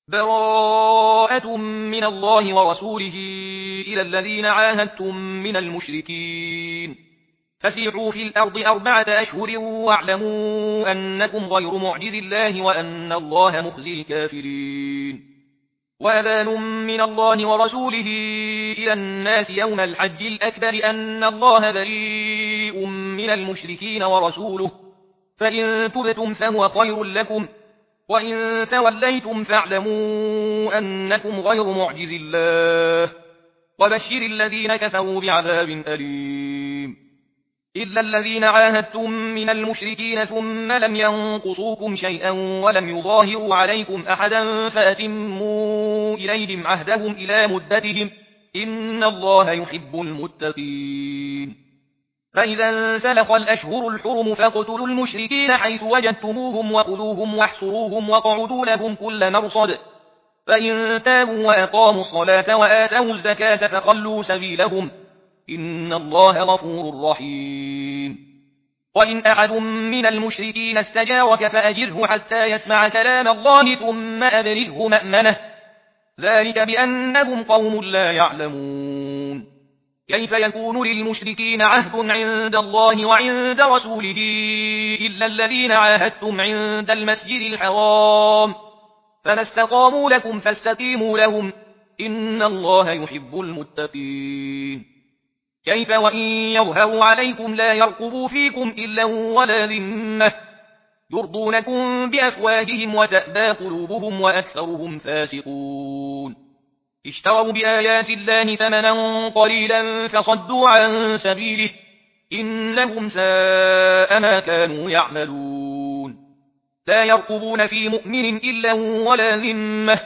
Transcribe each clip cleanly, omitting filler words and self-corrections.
براءة من الله ورسوله إلى الذين عاهدتم من المشركين فسيحوا في الأرض 4 أشهر واعلموا أنكم غير معجز الله وأن الله مخزي الكافرين وأذان من الله ورسوله إلى الناس يوم الحج الأكبر أن الله بريء من المشركين ورسوله فإن تبتم فهو خير لكم وإن توليتم فاعلموا أنكم غير معجز الله وبشر الذين كفروا بعذاب أليم إلا الذين عاهدتم من المشركين ثم لم ينقصوكم شيئا ولم يظاهروا عليكم أحدا فأتموا إليهم عهدهم إلى مدتهم إن الله يحب المتقين فإذا انسلخ الأشهر الحرم فاقتلوا المشركين حيث وجدتموهم وخذوهم واحصروهم واقعدوا لهم كل مرصد فإن تابوا وأقاموا الصلاة وآتوا الزكاة فخلوا سبيلهم إن الله غفور رحيم وإن أحد من المشركين استجارك فأجره حتى يسمع كلام الله ثم أبلغه مأمنه ذلك بأنهم قوم لا يعلمون كيف يكون للمشركين عهد عند الله وعند رسوله إلا الذين عاهدتم عند المسجد الحرام فما استقاموا لكم فاستقيموا لهم إن الله يحب المتقين كيف وإن يظهروا عليكم لا يرقبوا فيكم إلا ولا ذمة يرضونكم بأفواههم وتأبى قلوبهم وأكثرهم فاسقون اشتروا بآيات الله ثمنا قليلا فصدوا عن سبيله إنهم ساء ما كانوا يعملون لا يرقبون في مؤمن إلا ولا ذمة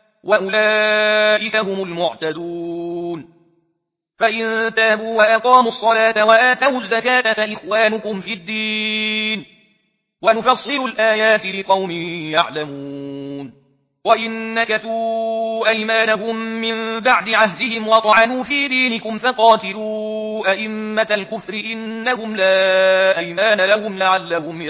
وأولئك هم المعتدون فإن تابوا وأقاموا الصلاة وآتوا الزكاة فإخوانكم في الدين ونفصل الآيات لقوم يعلمون وإن نكثوا أيمانهم من بعد عهدهم وطعنوا في دينكم فقاتلوا أئمة الكفر إنهم لا أيمان لهم لعلهم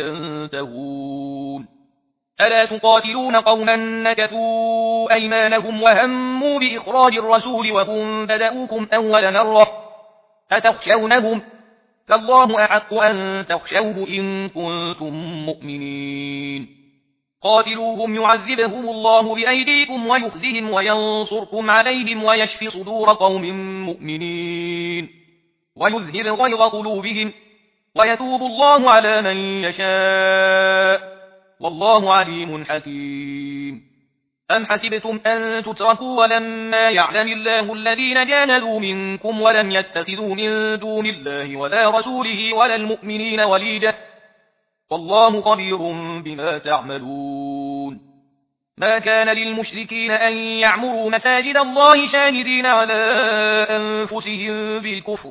ينتهون ألا تقاتلون قوما نكثوا أيمانهم وهموا بإخراج الرسول وهم بدأوكم أول مرة أتخشونهم فالله أحق أن تخشوه إن كنتم مؤمنين قاتلوهم يعذبهم الله بأيديكم ويخزهم وينصركم عليهم ويشفي صدور قوم مؤمنين ويذهب غيظ قلوبهم ويتوب الله على من يشاء والله عليم حكيم أم حسبتم أن تتركوا ولما يعلم الله الذين جاهدوا منكم ولم يتخذوا من دون الله ولا رسوله ولا المؤمنين وليجة والله خبير بما تعملون ما كان للمشركين أن يعمروا مساجد الله شاهدين على أنفسهم بالكفر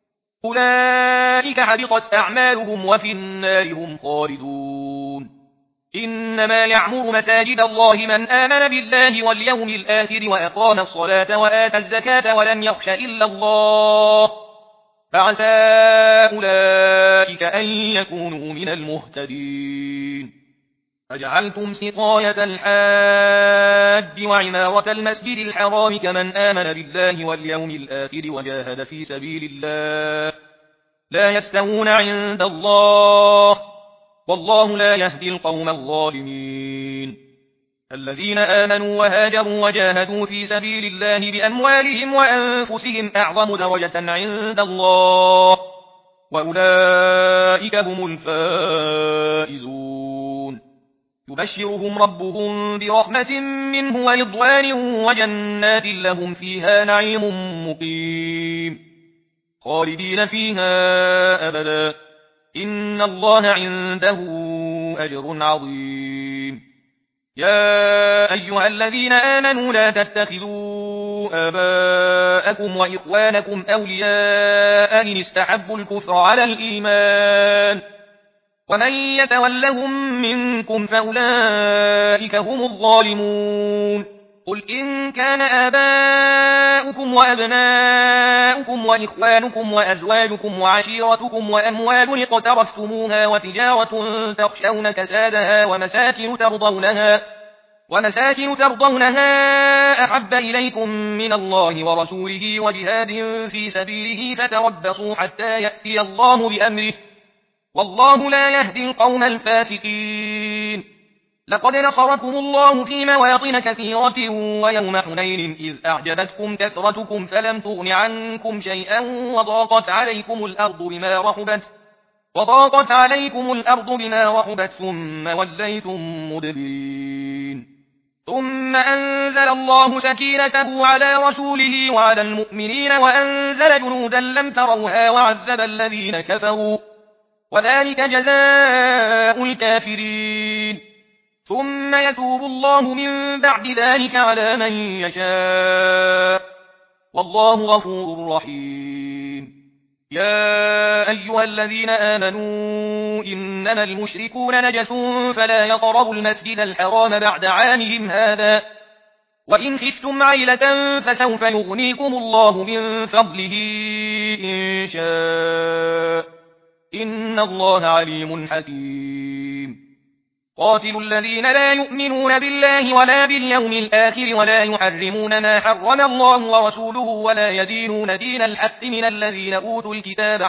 أولئك حبطت أعمالهم وفي النار هم خالدون إنما يعمر مساجد الله من آمن بالله واليوم الآخر وأقام الصلاة وآتى الزكاة ولم يخش إلا الله فعسى أولئك أن يكونوا من المهتدين فجعلتم سقاية الحاج وعمارة المسجد الحرام كمن آمن بالله واليوم الآخر وجاهد في سبيل الله لا يستوون عند الله والله لا يهدي القوم الظالمين الذين آمنوا وهاجروا وجاهدوا في سبيل الله بأموالهم وأنفسهم أعظم درجة عند الله وأولئك هم الفائزون يبشرهم ربهم برحمة منه ورضوان وجنات لهم فيها نعيم مقيم خالدين فيها أبدا إن الله عنده أجر عظيم يا أيها الذين آمنوا لا تتخذوا آباءكم وإخوانكم أولياء إن استحبوا الكفر على الإيمان ومن يتولهم منكم فأولئك هم الظالمون قل إن كان آباؤكم وأبناؤكم وإخوانكم وأزواجكم وعشيرتكم وأموال اقترفتموها وتجارة تخشون كسادها ومساكن ترضونها ومساكن ترضونها أحب إليكم من الله ورسوله وجهاد في سبيله فتربصوا حتى يأتي الله بأمره والله لا يهدي القوم الفاسقين. لقد نصركم الله في مواطن كثيرة ويوم حنين إذ أعجبتكم كثرتكم فلم تغن عنكم شيئا وضاقت عليكم الأرض بما رحبت ثم وليتم مدبرين. ثم أنزل الله سكينته على رسوله وعلى المؤمنين وأنزل جنودا لم تروها وعذب الذين كفروا وذلك جزاء الكافرين. ثم يتوب الله من بعد ذلك على من يشاء والله غفور رحيم. يا أيها الذين آمنوا إنما المشركون نجس فلا يقربوا المسجد الحرام بعد عامهم هذا وإن خفتم عيلة فسوف يغنيكم الله من فضله إن شاء إن الله عليم حكيم. قاتلوا الذين لا يؤمنون بالله ولا باليوم الآخر ولا يحرمون ما حرم الله ورسوله ولا يدينون دين الحق من الذين أوتوا الكتاب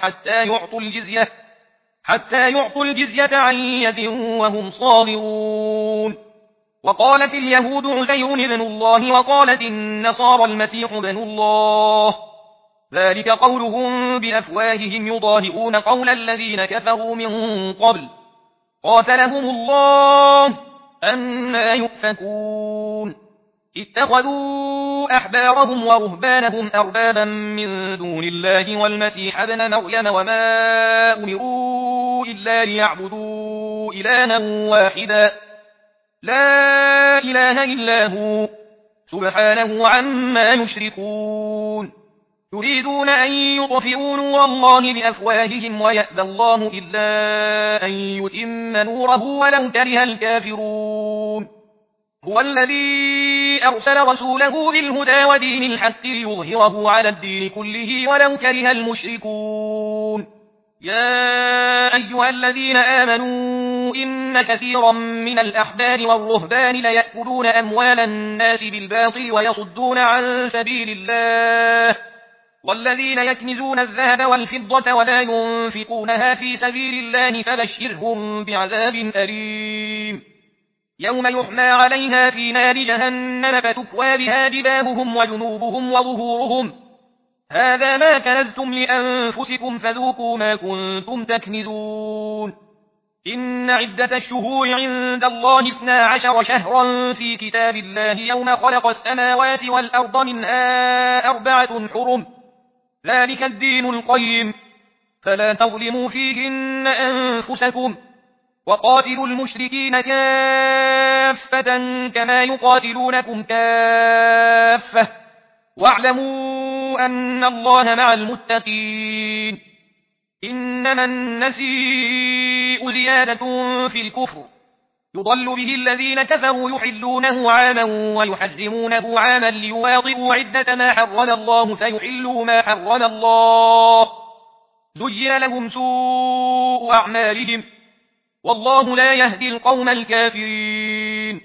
حتى يعطوا الجزية عن يد وهم صاغرون. وقالت اليهود عزير ابن الله وقالت النصارى المسيح ابن الله ذلك قولهم بأفواههم يضاهئون قول الذين كفروا من قبل قاتلهم الله أنى يؤفكون. اتخذوا أحبارهم ورهبانهم أربابا من دون الله والمسيح ابن مريم وما أمروا إلا ليعبدوا إلها واحدا لا إله إلا هو سبحانه عما يشركون. يريدون أن يطفئوا نور الله بأفواههم ويأبى الله إلا أن يتم نوره ولو كره الكافرون. هو الذي أرسل رسوله بالهدى ودين الحق ليظهره على الدين كله ولو كره المشركون. يا أيها الذين آمنوا إن كثيرا من الأحبار والرهبان ليأكلون أموال الناس بالباطل ويصدون عن سبيل الله والذين يكنزون الذهب والفضة ولا ينفقونها في سبيل الله فبشرهم بعذاب أليم. يوم يحمى عليها في نار جهنم فتكوى بها جباههم وجنوبهم وظهورهم هذا ما كنزتم لأنفسكم فذوقوا ما كنتم تكنزون. إن عدة الشهور عند الله 12 شهرا في كتاب الله يوم خلق السماوات والأرض منها 4 حرم ذلك الدين القيم فلا تظلموا فيهن أنفسكم وقاتلوا المشركين كافة كما يقاتلونكم كافة واعلموا أن الله مع المتقين. إنما النسيء زيادة في الكفر يضل به الذين كفروا يحلونه عاما ويحرمونه عاما ليواطئوا عدة ما حرم الله فيحلوا ما حرم الله زين لهم سوء أعمالهم والله لا يهدي القوم الكافرين.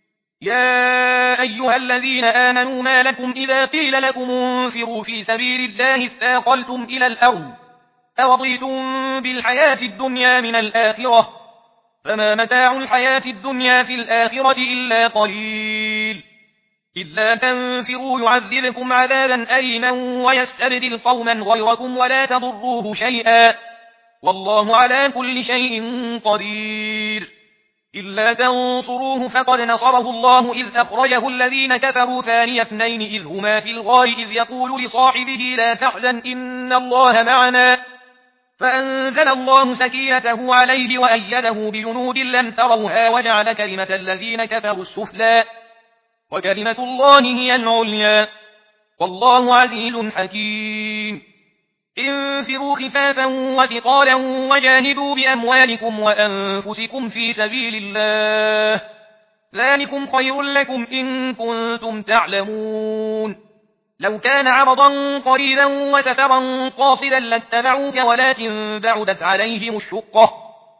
يا أيها الذين آمنوا ما لكم إذا قيل لكم انفروا في سبيل الله اثاقلتم إلى الأرض أرضيتم بالحياة الدنيا من الآخرة فما متاع الحياة الدنيا في الآخرة إلا قليل. إلا تنفروا يعذبكم عذابا أليما ويستبدل قوما غيركم ولا تضروه شيئا والله على كل شيء قدير. إلا تنصروه فقد نصره الله إذ أخرجه الذين كفروا ثاني اثنين إذ هما في الغار إذ يقول لصاحبه لا تحزن إن الله معنا فأنزل الله سكينته عليه وأيده بجنود لم تروها وجعل كلمة الذين كفروا السفلى وكلمة الله هي العليا والله عزيز حكيم. انفروا خفافا وثقالا وجاهدوا بأموالكم وأنفسكم في سبيل الله ذلكم خير لكم إن كنتم تعلمون. لو كان عرضا قريبا وسفرا قاصدا لاتبعوك ولكن بعدت عليهم الشقة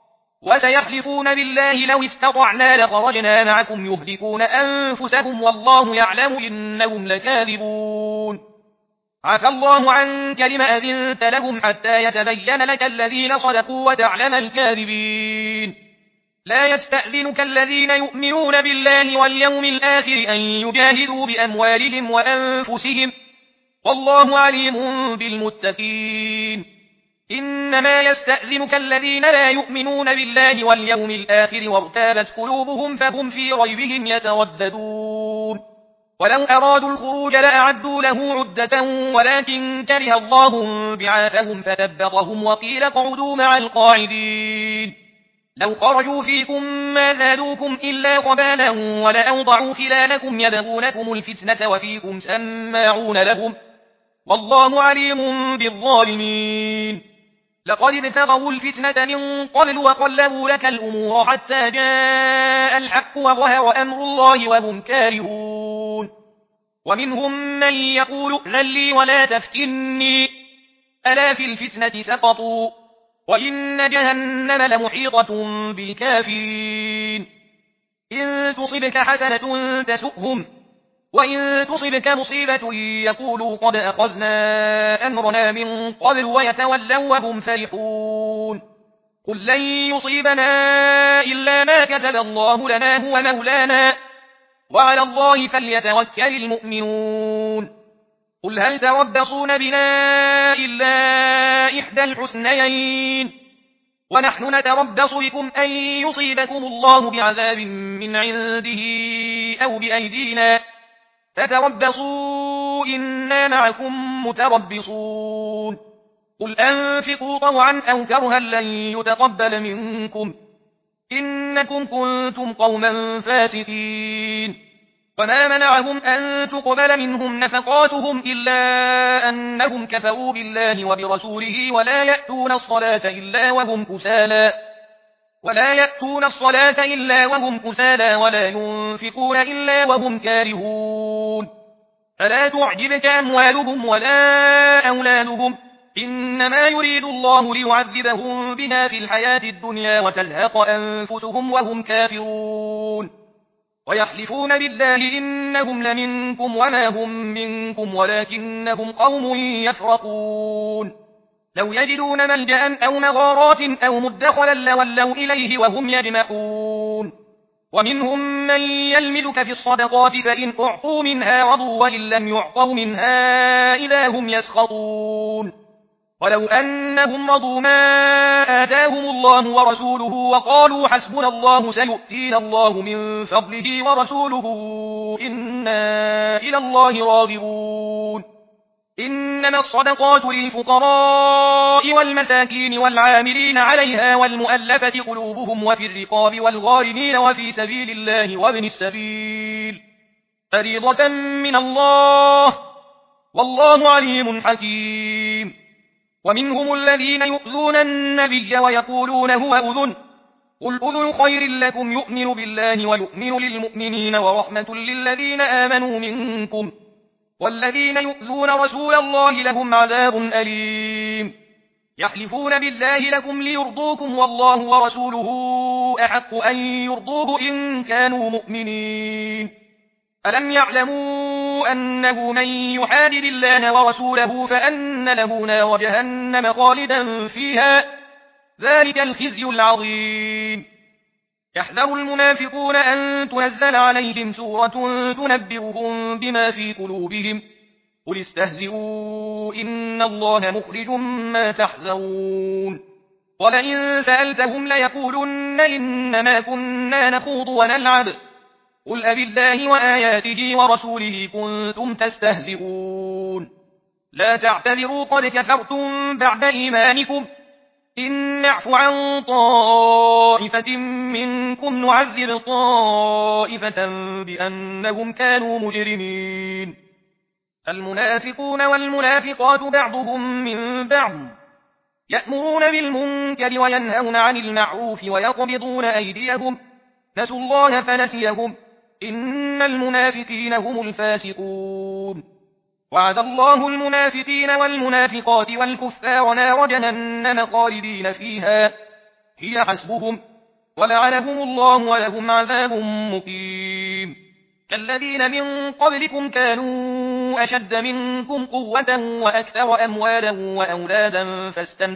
وسيحلفون بالله لو استطعنا لخرجنا معكم يهلكون أنفسهم والله يعلم إنهم لكاذبون عفى الله عنك لما أذنت لهم حتى يتبين لك الذين صدقوا وتعلم الكاذبين لا يستأذنك الذين يؤمنون بالله واليوم الآخر أن يجاهدوا بأموالهم وأنفسهم والله عليم بالمتقين إنما يستأذنك الذين لا يؤمنون بالله واليوم الآخر وارتابت قلوبهم فهم في ريبهم يترددون ولو أرادوا الخروج لأعدوا له عدة ولكن كره الله بعاثهم فثبطهم وقيل اقعدوا مع القاعدين لو خرجوا فيكم ما زادوكم إلا خبالا ولأوضعوا خلالكم يبغونكم الفتنة وفيكم سماعون لهم والله عليم بالظالمين لقد ابتغوا الفتنة من قبل وقلبوا لك الأمور حتى جاء الحق وظهر أمر الله وهم كارهون ومنهم من يقول ائذن لي ولا تفتني ألا في الفتنة سقطوا وإن جهنم لمحيطة بالكافرين إن تصبك حسنة تسؤهم وإن تصبك مصيبة يقولوا قد أخذنا أمرنا من قبل ويتولوا وهم فرحون قل لن يصيبنا إلا ما كتب الله لنا هو مولانا وعلى الله فليتوكل المؤمنون قل هل تربصون بنا إلا إحدى الحسنيين ونحن نتربص بكم أن يصيبكم الله بعذاب من عنده أو بأيدينا فتربصوا إنا معكم متربصون قل أنفقوا طوعا أو كرها لن يتقبل منكم إنكم كنتم قوما فاسقين وما منعهم أن تقبل منهم نفقاتهم إلا أنهم كفروا بالله وبرسوله ولا يأتون الصلاة إلا وهم كسالى ولا ينفقون إلا وهم كارهون فلا تعجبك أموالهم ولا أولادهم إنما يريد الله ليعذبهم بها في الحياة الدنيا وتزهق أنفسهم وهم كافرون ويحلفون بالله إنهم لمنكم وما هم منكم ولكنهم قوم يفرقون لو يجدون ملجأ أو مغارات أو مدخلا لولوا إليه وهم يجمحون ومنهم من يلمزك في الصدقات فإن أعطوا منها رضوا وإن لم يعطوا منها إذا هم يسخطون ولو أنهم رضوا ما آتاهم الله ورسوله وقالوا حسبنا الله سيؤتينا الله من فضله ورسوله إنا إلى الله راغبون إنما الصدقات للفقراء والمساكين والعاملين عليها والمؤلفة قلوبهم وفي الرقاب والغارمين وفي سبيل الله وابن السبيل فريضة من الله والله عليم حكيم ومنهم الذين يؤذون النبي ويقولون هو أذن قل أذن خير لكم يؤمن بالله ويؤمن للمؤمنين ورحمة للذين آمنوا منكم والذين يؤذون رسول الله لهم عذاب أليم يحلفون بالله لكم ليرضوكم والله ورسوله أحق أن يرضوه إن كانوا مؤمنين ألم يعلموا أنه من يحادد الله ورسوله فأن له نار جهنم خالدا فيها ذلك الخزي العظيم يحذر المنافقون أن تنزل عليهم سورة تنبئهم بما في قلوبهم قل استهزئوا إن الله مخرج ما تحذرون ولئن سألتهم ليقولن إنما كنا نخوض ونلعب قل أبالله وآياته ورسوله كنتم تستهزئون لا تعتذروا قد كفرتم بعد إيمانكم إن نعف عن طائفة منكم نعذب طائفة بأنهم كانوا مجرمين المنافقون والمنافقات بعضهم من بعض يأمرون بالمنكر وينهون عن المعروف ويقبضون أيديهم نسوا الله فنسيهم إن المنافقين هم الفاسقون وعد الله المنافقين والمنافقات والكفار نار جهنم خالدين فيها هي حسبهم ولعنهم الله ولهم عذاب مقيم. كالذين من قبلكم كانوا أشد منكم قوة وأكثر أموالا وأولادا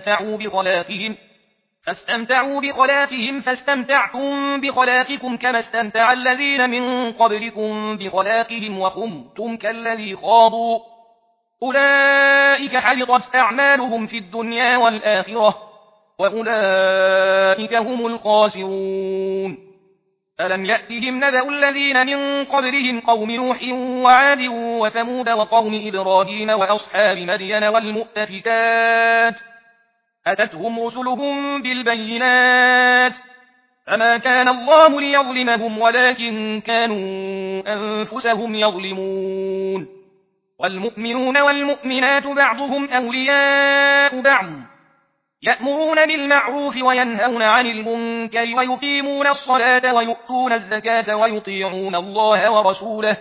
فاستمتعوا بخلاقهم فاستمتعتم بخلاقكم كما استمتع الذين من قبلكم بخلاقهم وخمتم كالذي خاضوا. أولئك حبطت أعمالهم في الدنيا والآخرة وأولئك هم الخاسرون. ألم يأتهم نبأ الذين من قبلهم قوم نوح وعاد وثمود وقوم إبراهيم وأصحاب مدين والمؤتفكات أتتهم رسلهم بالبينات فما كان الله ليظلمهم ولكن كانوا أنفسهم يظلمون. والمؤمنون والمؤمنات بعضهم أولياء بعض يأمرون بالمعروف وينهون عن المنكر ويقيمون الصلاة ويؤتون الزكاة ويطيعون الله ورسوله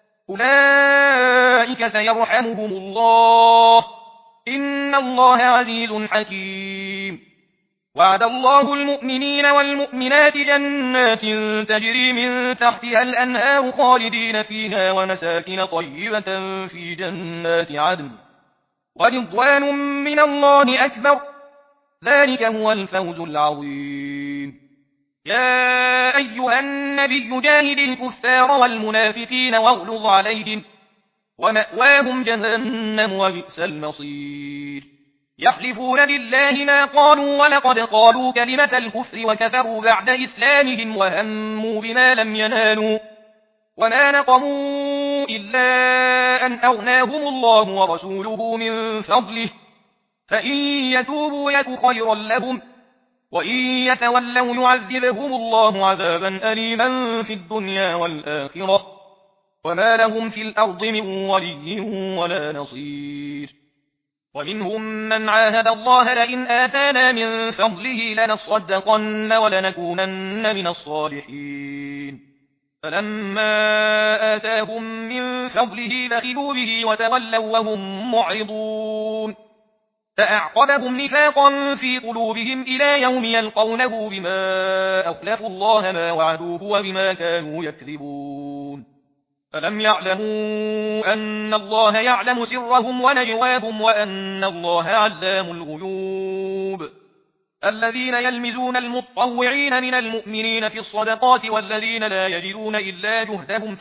أولئك سيرحمهم الله إن الله عزيز حكيم. وعد الله المؤمنين والمؤمنات جنات تجري من تحتها الأنهار خالدين فيها ومساكن طيبة في جنات عدن ورضوان من الله أكبر ذلك هو الفوز العظيم. يا أيها النبي جاهد الكفار والمنافقين واغلظ عليهم ومأواهم جهنم وبئس المصير. يحلفون بالله ما قالوا ولقد قالوا كلمة الكفر وكفروا بعد إسلامهم وهموا بما لم ينالوا وما نقموا إلا أن أغناهم الله ورسوله من فضله فإن يتوبوا يك خيرا لهم وإن يتولوا يعذبهم الله عذابا أليما في الدنيا والآخرة وما لهم في الأرض من ولي ولا نصير. ومنهم من عاهد الله لئن آتانا من فضله لنصدقن ولنكونن من الصالحين فلما آتاهم من فضله بخلوا به وتولوا وهم معرضون فأعقبهم نفاقا في قلوبهم إلى يوم يلقونه بما أخلفوا الله ما وعدوه وبما كانوا يكذبون. فلم يعلموا أن الله يعلم سرهم ونجواهم وأن الله علام الغيوب. الذين يلمزون المطوعين من المؤمنين في الصدقات والذين لا يجدون إلا جهدهم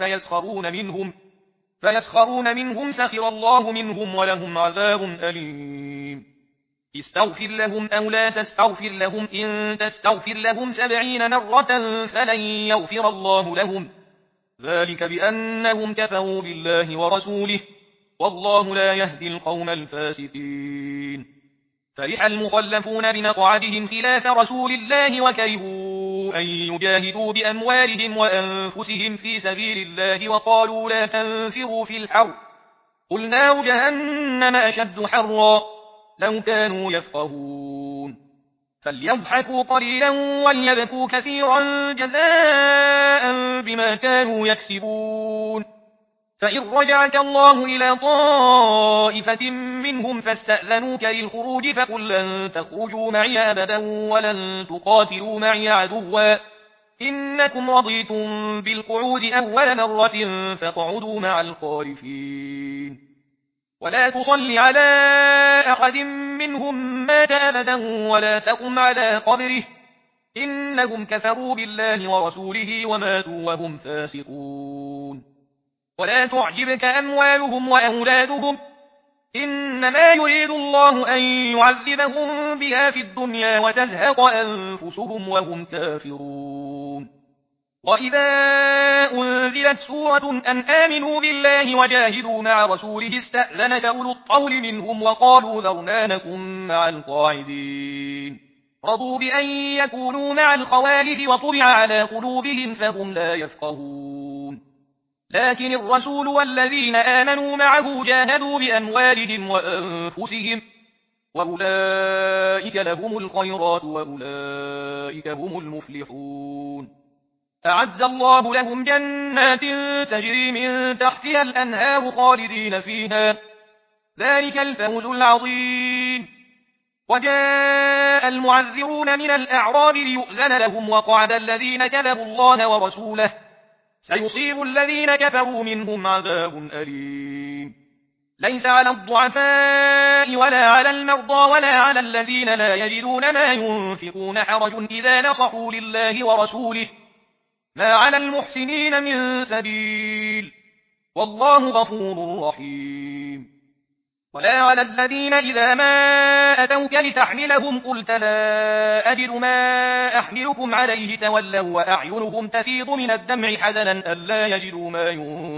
فيسخرون منهم سخر الله منهم ولهم عذاب أليم. استغفر لهم أو لا تستغفر لهم إن تستغفر لهم 70 مرة فلن يغفر الله لهم ذلك بأنهم كفروا بالله ورسوله والله لا يهدي القوم الفاسقين. فرح المخلفون بمقعدهم خلاف رسول الله وكرهوا أن يجاهدوا بأموالهم وأنفسهم في سبيل الله وقالوا لا تنفروا في الحر قل نار جهنم أشد حرا لو كانوا يفقهون. فليضحكوا قليلا وليبكوا كثيرا جزاء بما كانوا يكسبون. فإن رجعك الله إلى طائفة منهم فاستأذنوك للخروج فقل لن تخرجوا معي أبدا ولن تقاتلوا معي عدوا إنكم رضيتم بالقعود أول مرة فاقعدوا مع الخالفين. ولا تصل على أحد منهم مات أبدا ولا تقم على قبره إنهم كفروا بالله ورسوله وماتوا وهم فاسقون. ولا تعجبك أموالهم وأولادهم إنما يريد الله أن يعذبهم بها في الدنيا وتزهق أنفسهم وهم كافرون. وإذا أنزلت سورة أن آمنوا بالله وجاهدوا مع رسوله استأذنك أولو الطول منهم وقالوا ذرنا نكن مع القاعدين رضوا بأن يكونوا مع الخوالف وطبع على قلوبهم فهم لا يفقهون. لكن الرسول والذين آمنوا معه جاهدوا بأموالهم وأنفسهم وأولئك لهم الخيرات وأولئك هم المفلحون. أعد الله لهم جنات تجري من تحتها الأنهار خالدين فيها ذلك الفوز العظيم. وجاء المعذرون من الأعراب ليؤذن لهم وقعد الذين كذبوا الله ورسوله سيصيب الذين كفروا منهم عذاب أليم ليس على الضعفاء ولا على المرضى ولا على الذين لا يجدون ما ينفقون حرج إذا نصحوا لله ورسوله ما على المحسنين من سبيل والله غفور رحيم ولا على الذين إذا ما أتوك لتحملهم قلت لا أجد ما أحملكم عليه تولوا وأعينهم تفيض من الدمع حزنا ألا يجدوا ما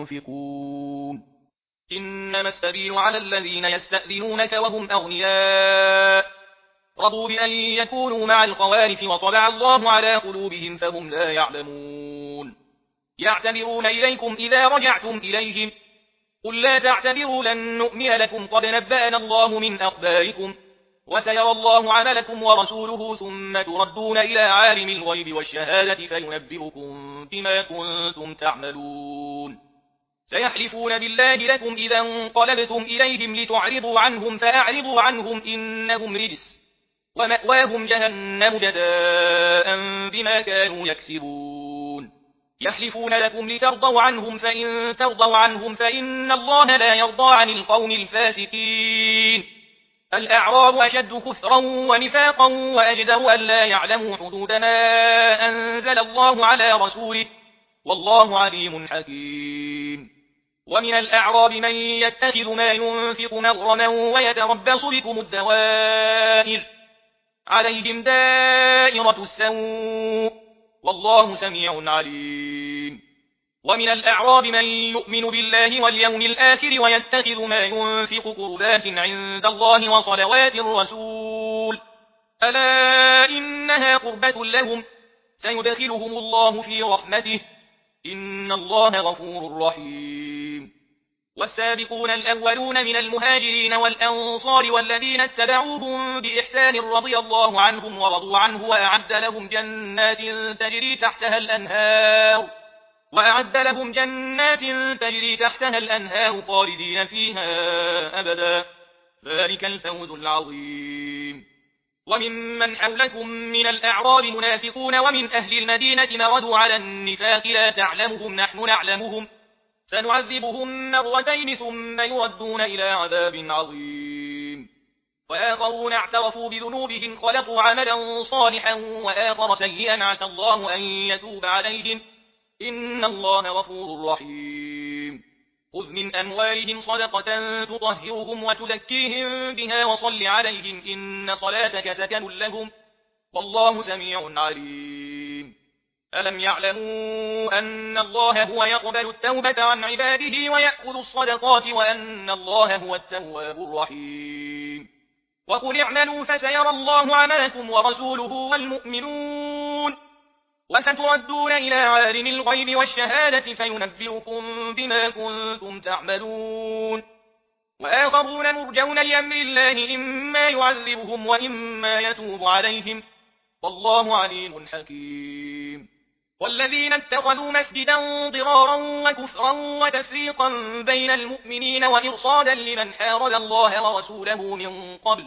ينفقون إنما السبيل على الذين يستأذنونك وهم أغنياء رضوا بأن يكونوا مع الخوالف وطبع الله على قلوبهم فهم لا يعلمون يعتذرون إليكم إذا رجعتم إليهم قل لا تعتذروا لن نؤمن لكم قد نبأنا الله من أخباركم وسيرى الله عملكم ورسوله ثم تردون إلى عالم الغيب والشهادة فينبئكم بما كنتم تعملون سيحلفون بالله لكم إذا انقلبتم إليهم لتعرضوا عنهم فأعرضوا عنهم إنهم رجس ومأواهم جهنم جزاء بما كانوا يكسبون يحلفون لكم لترضوا عنهم فإن ترضوا عنهم فإن الله لا يرضى عن القوم الفاسقين الأعراب أشد كفرا ونفاقا وأجدر أن لا يعلموا حدود ما أنزل الله على رسوله والله عليم حكيم ومن الأعراب من يتخذ ما ينفق مغرما ويتربص بكم الدوائر عليهم دائرة السوء والله سميع عليم ومن الأعراب من يؤمن بالله واليوم الآخر ويتخذ ما ينفق قربات عند الله وصلوات الرسول ألا إنها قربة لهم سيدخلهم الله في رحمته إن الله غفور رحيم والسابقون الأولون من المهاجرين والأنصار والذين اتبعوهم بإحسان رضي الله عنهم ورضوا عنه وأعد لهم جنات تجري تحتها الأنهار خالدين فيها أبدا ذلك الفوز العظيم وممن حولكم من الأعراب منافقون ومن أهل المدينة مردوا على النفاق لا تعلمهم نحن نعلمهم سنعذبهم مرتين ثم يردون إلى عذاب عظيم وآخرون اعترفوا بذنوبهم خلقوا عملا صالحا وآخر سيئا عسى الله أن يتوب عليهم إن الله غفور رحيم خذ من أموالهم صدقة تطهرهم وتزكيهم بها وصل عليهم إن صلاتك سكن لهم والله سميع عليم ألم يعلموا أن الله هو يقبل التوبة عن عباده ويأخذ الصدقات وأن الله هو التواب الرحيم وقل اعملوا فسيرى الله عملكم ورسوله والمؤمنون وستردون إلى عالم الغيب والشهادة فينبئكم بما كنتم تعملون وآخرون مرجون لأمر الله إما يعذبهم وإما يتوب عليهم والله عليم حكيم والذين اتخذوا مسجدا ضرارا وكفرا وتفريقا بين المؤمنين وإرصادا لمن حارب الله ورسوله من قبل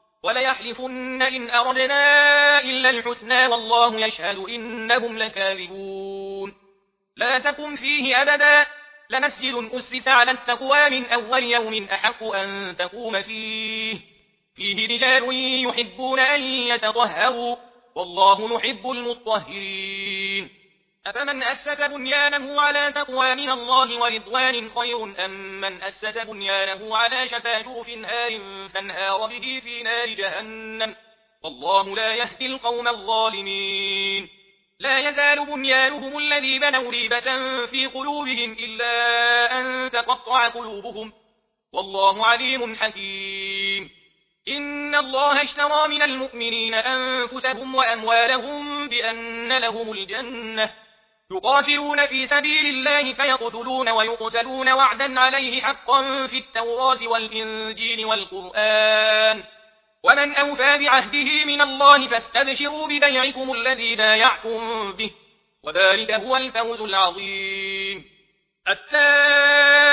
وليحلفن إن أردنا إلا الحسنى والله يشهد إنهم لكاذبون لا تقم فيه أبدا لمسجد أسس على التقوى من أول يوم أحق أن تقوم فيه رجال يحبون أن يتطهروا والله يحب المطهرين أفمن أسس بنيانه على تقوى من الله ورضوان خير أم من أسس بنيانه على شفا جرف هار فانهار به في نار جهنم والله لا يهدي القوم الظالمين لا يزال بنيانهم الذي بنوا ريبة في قلوبهم إلا أن تقطع قلوبهم والله عليم حكيم إن الله اشترى من المؤمنين أنفسهم وأموالهم بأن لهم الجنة يقاتلون في سبيل الله فيقتلون ويقتلون وعدا عليه حقا في التوراة والإنجيل والقرآن ومن أوفى بعهده من الله فاستبشروا ببيعكم الذي بايعتم به وذلك هو الفوز العظيم التائبون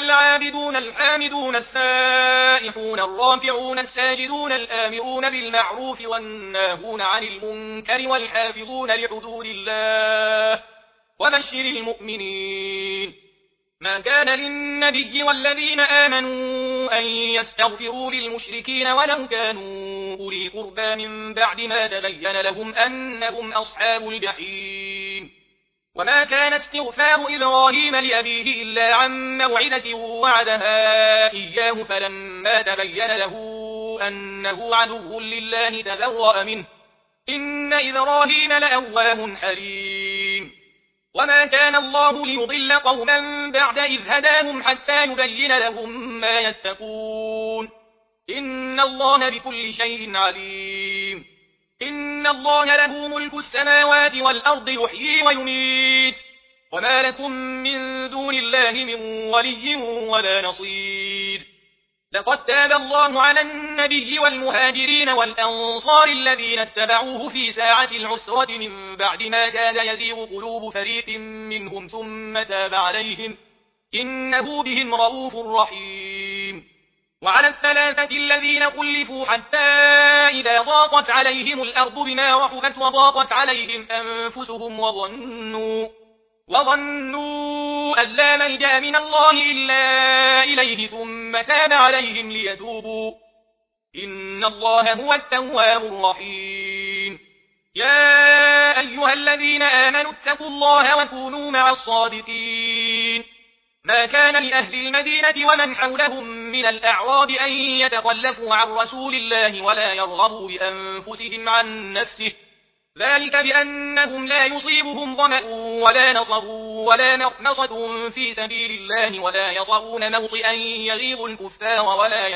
العابدون الحامدون السائحون الرافعون الساجدون الآمرون بالمعروف والناهون عن المنكر والحافظون لحدود الله وبشر المؤمنين. ما كان للنبي والذين آمنوا أن يستغفروا للمشركين ولو كانوا أولي قربى من بعد ما تبين لهم أنهم أصحاب الجحيم. وما كان استغفار إبراهيم لأبيه إلا عن موعدة وعدها إياه فلما تبين له أنه عدو لله تبرأ منه إن إبراهيم لأواه حليم. وما كان الله ليضل قوما بعد إذ هداهم حتى يبين لهم ما يتقون إن الله بكل شيء عليم. إن الله له ملك السماوات والأرض يحيي ويميت وما لكم من دون الله من ولي ولا نصير. لقد تاب الله على النبي والمهاجرين والأنصار الذين اتبعوه في ساعة العسرة من بعد ما كاد يزيغ قلوب فريق منهم ثم تاب عليهم إنه بهم رؤوف رحيم. وعلى الثلاثة الذين خلفوا حتى إذا ضاقت عليهم الأرض بما رحبت وضاقت عليهم أنفسهم وظنوا أن لا ملجأ من الله إلا إليه ثم تاب عليهم ليتوبوا إن الله هو التواب الرحيم. يا أيها الذين آمنوا اتقوا الله وكونوا مع الصادقين. ما كان لأهل المدينة ومن حولهم من الأعراب أن يتخلفوا عن رسول الله ولا يرغبوا بأنفسهم عن نفسه ذلك بأنهم لا يصيبهم ظمأ ولا نصب ولا مخمصة في سبيل الله ولا يطؤون موطئا يغيظ الكفار ولا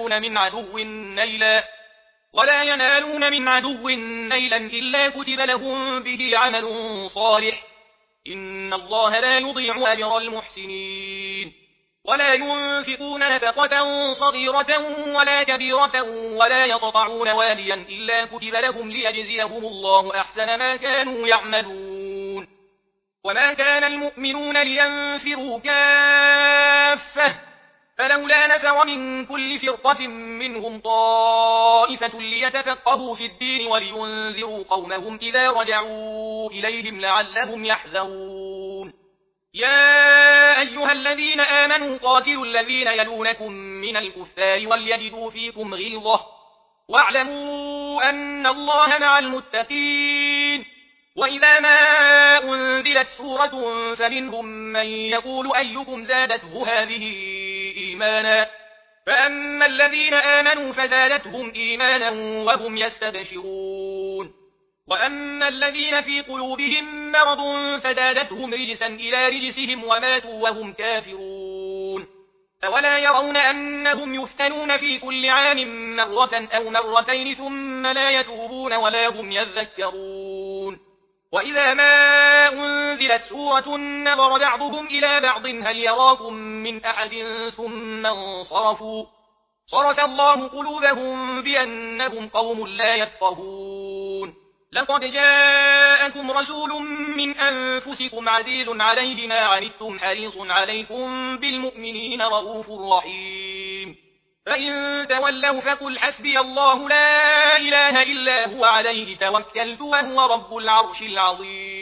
ينالون من عدو نيلا إلا كتب لهم به عمل صالح إن الله لا يضيع أجر المحسنين. ولا ينفقون نفقة صغيرة ولا كبيرة ولا يقطعون واديا إلا كتب لهم ليجزيهم الله أحسن ما كانوا يعملون. وما كان المؤمنون لينفروا كافة فلولا نفر من كل فرقة منهم طائفة ليتفقهوا في الدين ولينذروا قومهم إذا رجعوا إليهم لعلهم يحذرون. يا أيها الذين آمنوا قاتلوا الذين يلونكم من الكفار وليجدوا فيكم غلظة واعلموا أن الله مع المتقين. وإذا ما أنزلت سورة فمنهم من يقول أيكم زادته هذه إيمانا فأما الذين آمنوا فزادتهم إيمانا وهم يستبشرون وأما الذين في قلوبهم مرض فزادتهم رجسا إلى رجسهم وماتوا وهم كافرون. أولا يرون أنهم يفتنون في كل عام مرة أو مرتين ثم لا يتوبون ولا هم يذكرون. وإذا ما أنزلت سورة نظر بعضهم إلى بعض هل يراكم من أحد ثم انصرفوا صرف الله قلوبهم بأنهم قوم لا يفقهون. لقد جاءكم رسول من أنفسكم عزيز عليه ما عنتم حريص عليكم بالمؤمنين رؤوف رحيم. فإن تولوا فقل حسبي الله لا إله إلا هو عليه توكلت وهو رب العرش العظيم.